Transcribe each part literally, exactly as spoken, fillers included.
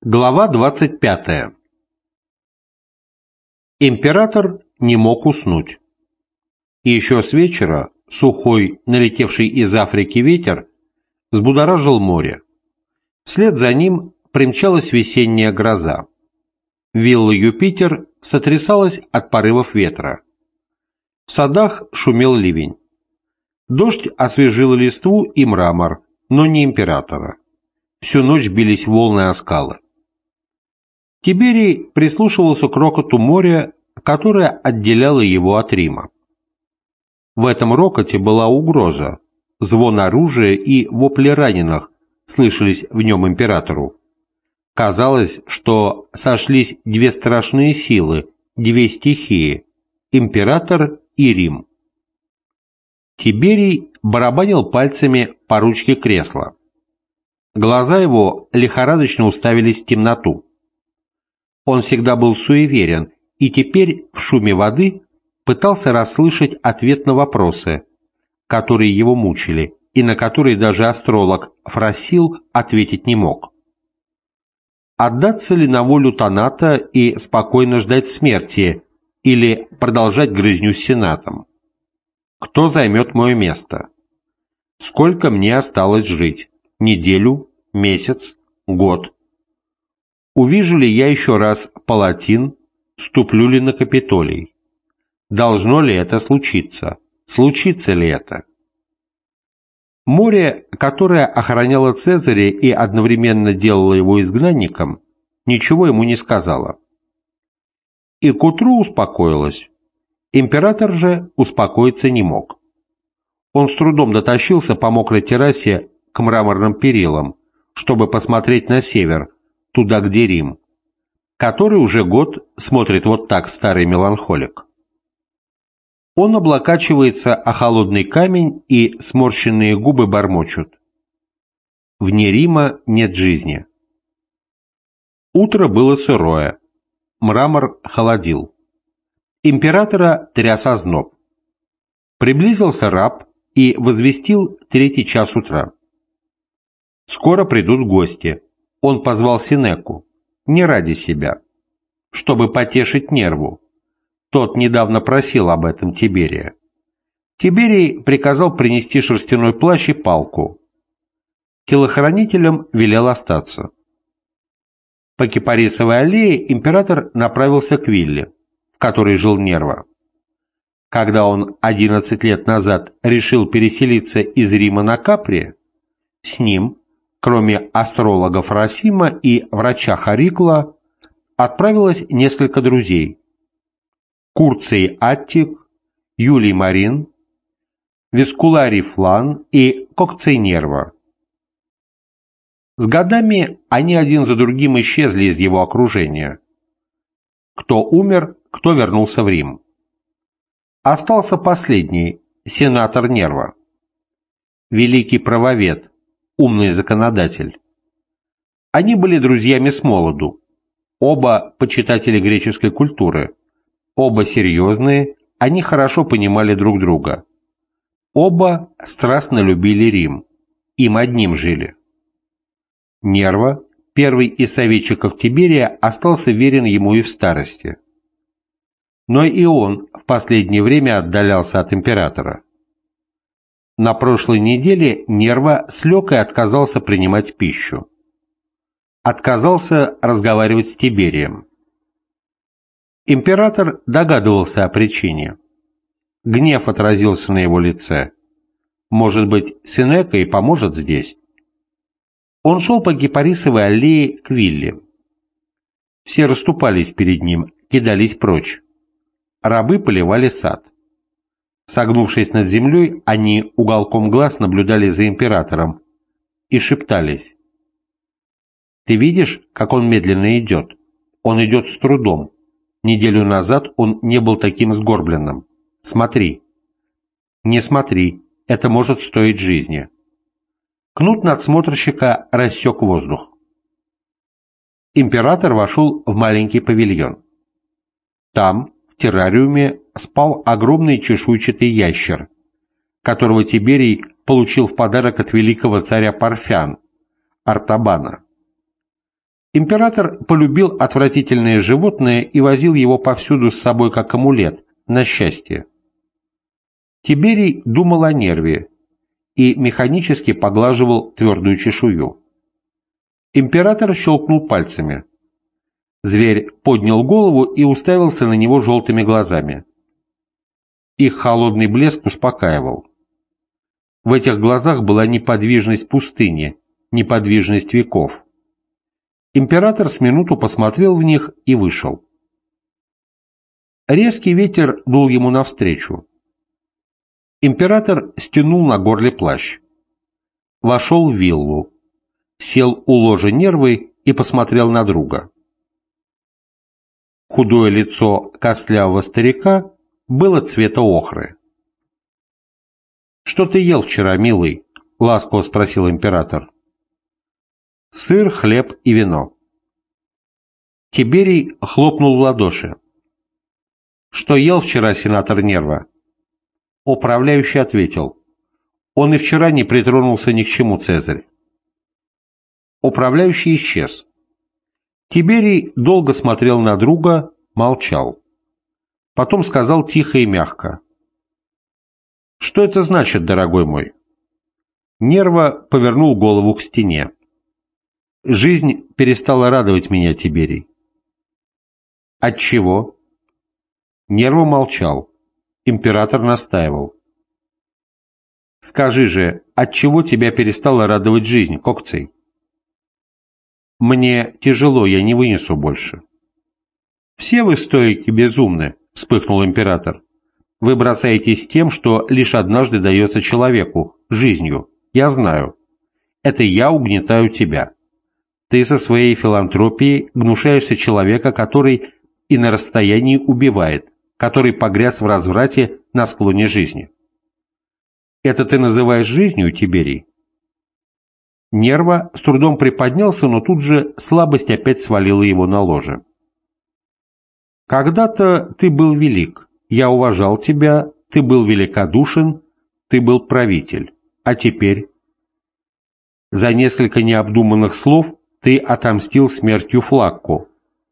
Глава двадцать пятая. Император не мог уснуть. И еще с вечера сухой, налетевший из Африки ветер взбудоражил море. Вслед за ним примчалась весенняя гроза. Вилла Юпитер сотрясалась от порывов ветра. В садах шумел ливень. Дождь освежил листву и мрамор, но не императора. Всю ночь бились волны о скалы. Тиберий прислушивался к рокоту моря, которое отделяло его от Рима. В этом рокоте была угроза, звон оружия и вопли раненых слышались в нем императору. Казалось, что сошлись две страшные силы, две стихии – император и Рим. Тиберий барабанил пальцами по ручке кресла. Глаза его лихорадочно уставились в темноту. Он всегда был суеверен и теперь в шуме воды пытался расслышать ответ на вопросы, которые его мучили и на которые даже астролог Фросил ответить не мог. Отдаться ли на волю Таната и спокойно ждать смерти или продолжать грызню с Сенатом? Кто займет мое место? Сколько мне осталось жить? Неделю? Месяц? Год? Увижу ли я еще раз Палатин? Ступлю ли на Капитолий? Должно ли это случиться? Случится ли это? Море, которое охраняло Цезаря и одновременно делало его изгнанником, ничего ему не сказала. И к утру успокоилось. Император же успокоиться не мог. Он с трудом дотащился по мокрой террасе к мраморным перилам, чтобы посмотреть на север, туда, где Рим, который уже год смотрит вот так старый меланхолик. Он облокачивается о холодный камень, и сморщенные губы бормочут: «Вне Рима нет жизни». Утро было сырое, мрамор холодил. Императора тряс озноб. Приблизился раб и возвестил третий час утра. Скоро придут гости. Он позвал Сенеку, не ради себя, чтобы потешить нерву. Тот недавно просил об этом Тиберия. Тиберий приказал принести шерстяной плащ и палку. Телохранителям велел остаться. По Кипарисовой аллее император направился к вилле, в которой жил Нерва. Когда он одиннадцать лет назад решил переселиться из Рима на Капри, с ним, кроме астролога Фросима и врача Харикла, отправилось несколько друзей: Курций Аттик, Юлий Марин, Вескуларий Флан и Кокций Нерва. С годами они один за другим исчезли из его окружения. Кто умер, кто вернулся в Рим. Остался последний, сенатор Нерва. Великий правовед, умный законодатель. Они были друзьями с молоду, оба почитатели греческой культуры, оба серьезные, они хорошо понимали друг друга. Оба страстно любили Рим, им одним жили. Нерва, первый из советчиков Тиберия, остался верен ему и в старости. Но и он в последнее время отдалялся от императора. На прошлой неделе Нерва слег и отказался принимать пищу. Отказался разговаривать с Тиберием. Император догадывался о причине. Гнев отразился на его лице. Может быть, Сенека и поможет здесь? Он шел по Кипарисовой аллее к вилле. Все расступались перед ним, кидались прочь. Рабы поливали сад. Согнувшись над землей, они уголком глаз наблюдали за императором и шептались: «Ты видишь, как он медленно идет? Он идет с трудом. Неделю назад он не был таким сгорбленным. Смотри». «Не смотри, это может стоить жизни». Кнут надсмотрщика рассек воздух. Император вошел в маленький павильон. Там, в террариуме, спал огромный чешуйчатый ящер, которого Тиберий получил в подарок от великого царя Парфян, Артабана. Император полюбил отвратительное животное и возил его повсюду с собой как амулет, на счастье. Тиберий думал о Нерве и механически поглаживал твердую чешую. Император щелкнул пальцами. Зверь поднял голову и уставился на него желтыми глазами. Их холодный блеск успокаивал. В этих глазах была неподвижность пустыни, неподвижность веков. Император с минуту посмотрел в них и вышел. Резкий ветер дул ему навстречу. Император стянул на горле плащ. Вошел в виллу, сел у ложа Нервы и посмотрел на друга. Худое лицо костлявого старика было цвета охры. «Что ты ел вчера, милый?» — ласково спросил император. «Сыр, хлеб и вино». Тиберий хлопнул в ладоши. «Что ел вчера сенатор Нерва?» Управляющий ответил. «Он и вчера не притронулся ни к чему, Цезарь». Управляющий исчез. Тиберий долго смотрел на друга, молчал. Потом сказал тихо и мягко. «Что это значит, дорогой мой?» Нерва повернул голову к стене. «Жизнь перестала радовать меня, Тиберий». «Отчего?» Нерва молчал. Император настаивал. «Скажи же, отчего тебя перестала радовать жизнь, Кокций?» «Мне тяжело, я не вынесу больше». «Все вы стоики безумны», — вспыхнул император. «Вы бросаетесь тем, что лишь однажды дается человеку, жизнью. Я знаю. Это я угнетаю тебя. Ты со своей филантропией гнушаешься человека, который и на расстоянии убивает, который погряз в разврате на склоне жизни. Это ты называешь жизнью, Тиберий?» Нерва с трудом приподнялся, но тут же слабость опять свалила его на ложе. «Когда-то ты был велик, я уважал тебя, ты был великодушен, ты был правитель. А теперь?» За несколько необдуманных слов ты отомстил смертью Флакку.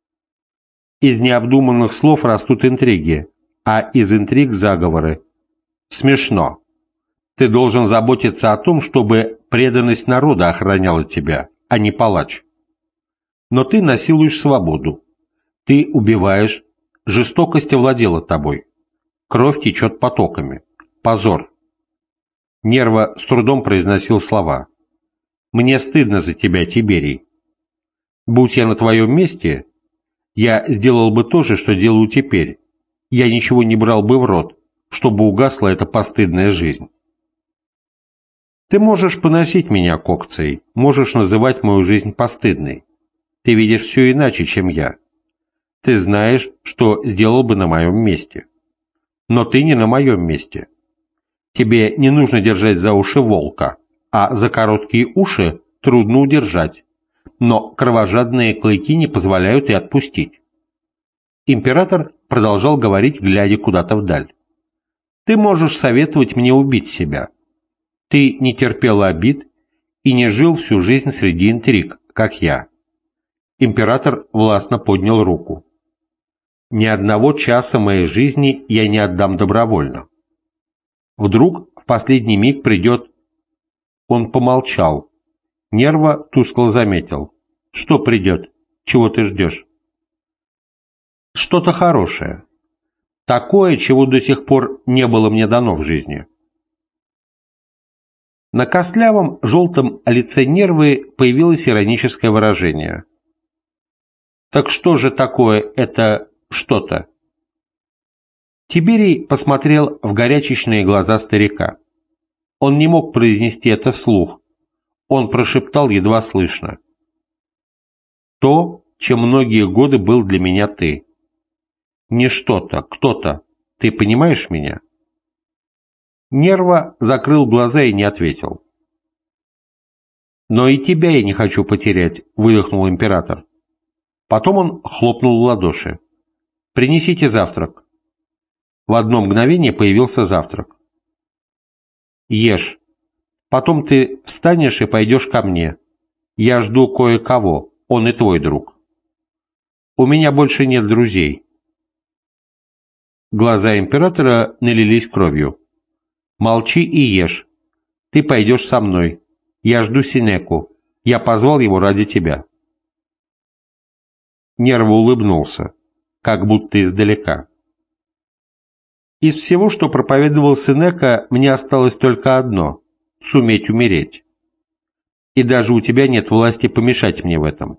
Из необдуманных слов растут интриги, а из интриг заговоры. Смешно. Ты должен заботиться о том, чтобы преданность народа охраняла тебя, а не палач. Но ты насилуешь свободу. Ты убиваешь, жестокость овладела тобой. Кровь течет потоками. Позор. Нерва с трудом произносил слова. «Мне стыдно за тебя, Тиберий. Будь я на твоем месте, я сделал бы то же, что делаю теперь. Я ничего не брал бы в рот, чтобы угасла эта постыдная жизнь». Ты можешь поносить меня, Кокций, можешь называть мою жизнь постыдной. Ты видишь все иначе, чем я. Ты знаешь, что сделал бы на моем месте. Но ты не на моем месте. Тебе не нужно держать за уши волка, а за короткие уши трудно удержать. Но кровожадные клыки не позволяют и отпустить. Император продолжал говорить, глядя куда-то вдаль. Ты можешь советовать мне убить себя. Ты не терпел обид и не жил всю жизнь среди интриг, как я. Император властно поднял руку. Ни одного часа моей жизни я не отдам добровольно. Вдруг в последний миг придет... Он помолчал. Нерва тускло заметил. Что придет? Чего ты ждешь? Что-то хорошее. Такое, чего до сих пор не было мне дано в жизни. На костлявом желтом лице Нервы появилось ироническое выражение. «Так что же такое это что-то?» Тиберий посмотрел в горячечные глаза старика. Он не мог произнести это вслух. Он прошептал едва слышно. «То, чем многие годы был для меня ты. Не что-то, кто-то. Ты понимаешь меня?» Нерва закрыл глаза и не ответил. «Но и тебя я не хочу потерять», — выдохнул император. Потом он хлопнул в ладоши. «Принесите завтрак». В одно мгновение появился завтрак. «Ешь. Потом ты встанешь и пойдешь ко мне. Я жду кое-кого, он и твой друг. У меня больше нет друзей». Глаза императора налились кровью. «Молчи и ешь. Ты пойдешь со мной. Я жду Сенеку. Я позвал его ради тебя». Нерва улыбнулся, как будто издалека. «Из всего, что проповедовал Сенека, мне осталось только одно — суметь умереть. И даже у тебя нет власти помешать мне в этом».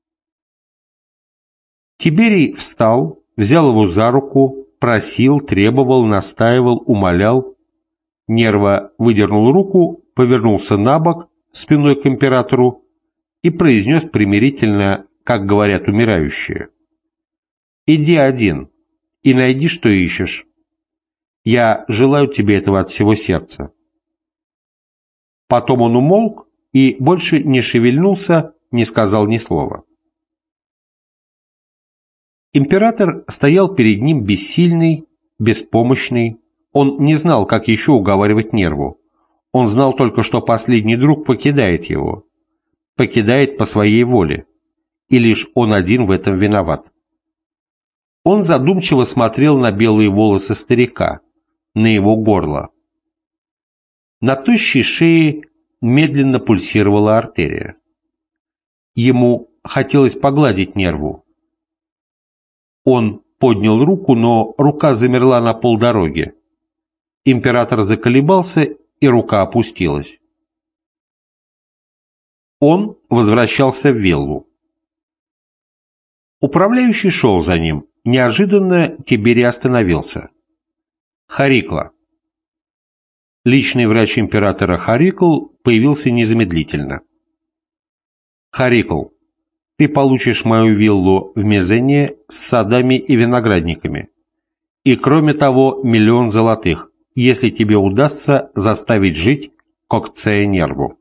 Тиберий встал, взял его за руку, просил, требовал, настаивал, умолял. Нерва выдернул руку, повернулся на бок, спиной к императору, и произнес примирительно, как говорят умирающие: «Иди один и найди, что ищешь. Я желаю тебе этого от всего сердца». Потом он умолк и больше не шевельнулся, не сказал ни слова. Император стоял перед ним бессильный, беспомощный. Он не знал, как еще уговаривать Нерву. Он знал только, что последний друг покидает его. Покидает по своей воле. И лишь он один в этом виноват. Он задумчиво смотрел на белые волосы старика, на его горло. На тощей шее медленно пульсировала артерия. Ему хотелось погладить Нерву. Он поднял руку, но рука замерла на полдороги. Император заколебался, и рука опустилась. Он возвращался в виллу. Управляющий шел за ним. Неожиданно Тиберий остановился. «Харикла». Личный врач императора Харикл появился незамедлительно. «Харикл, ты получишь мою виллу в Мезене с садами и виноградниками. И кроме того миллион золотых, если тебе удастся заставить жить Кокцея Нерву».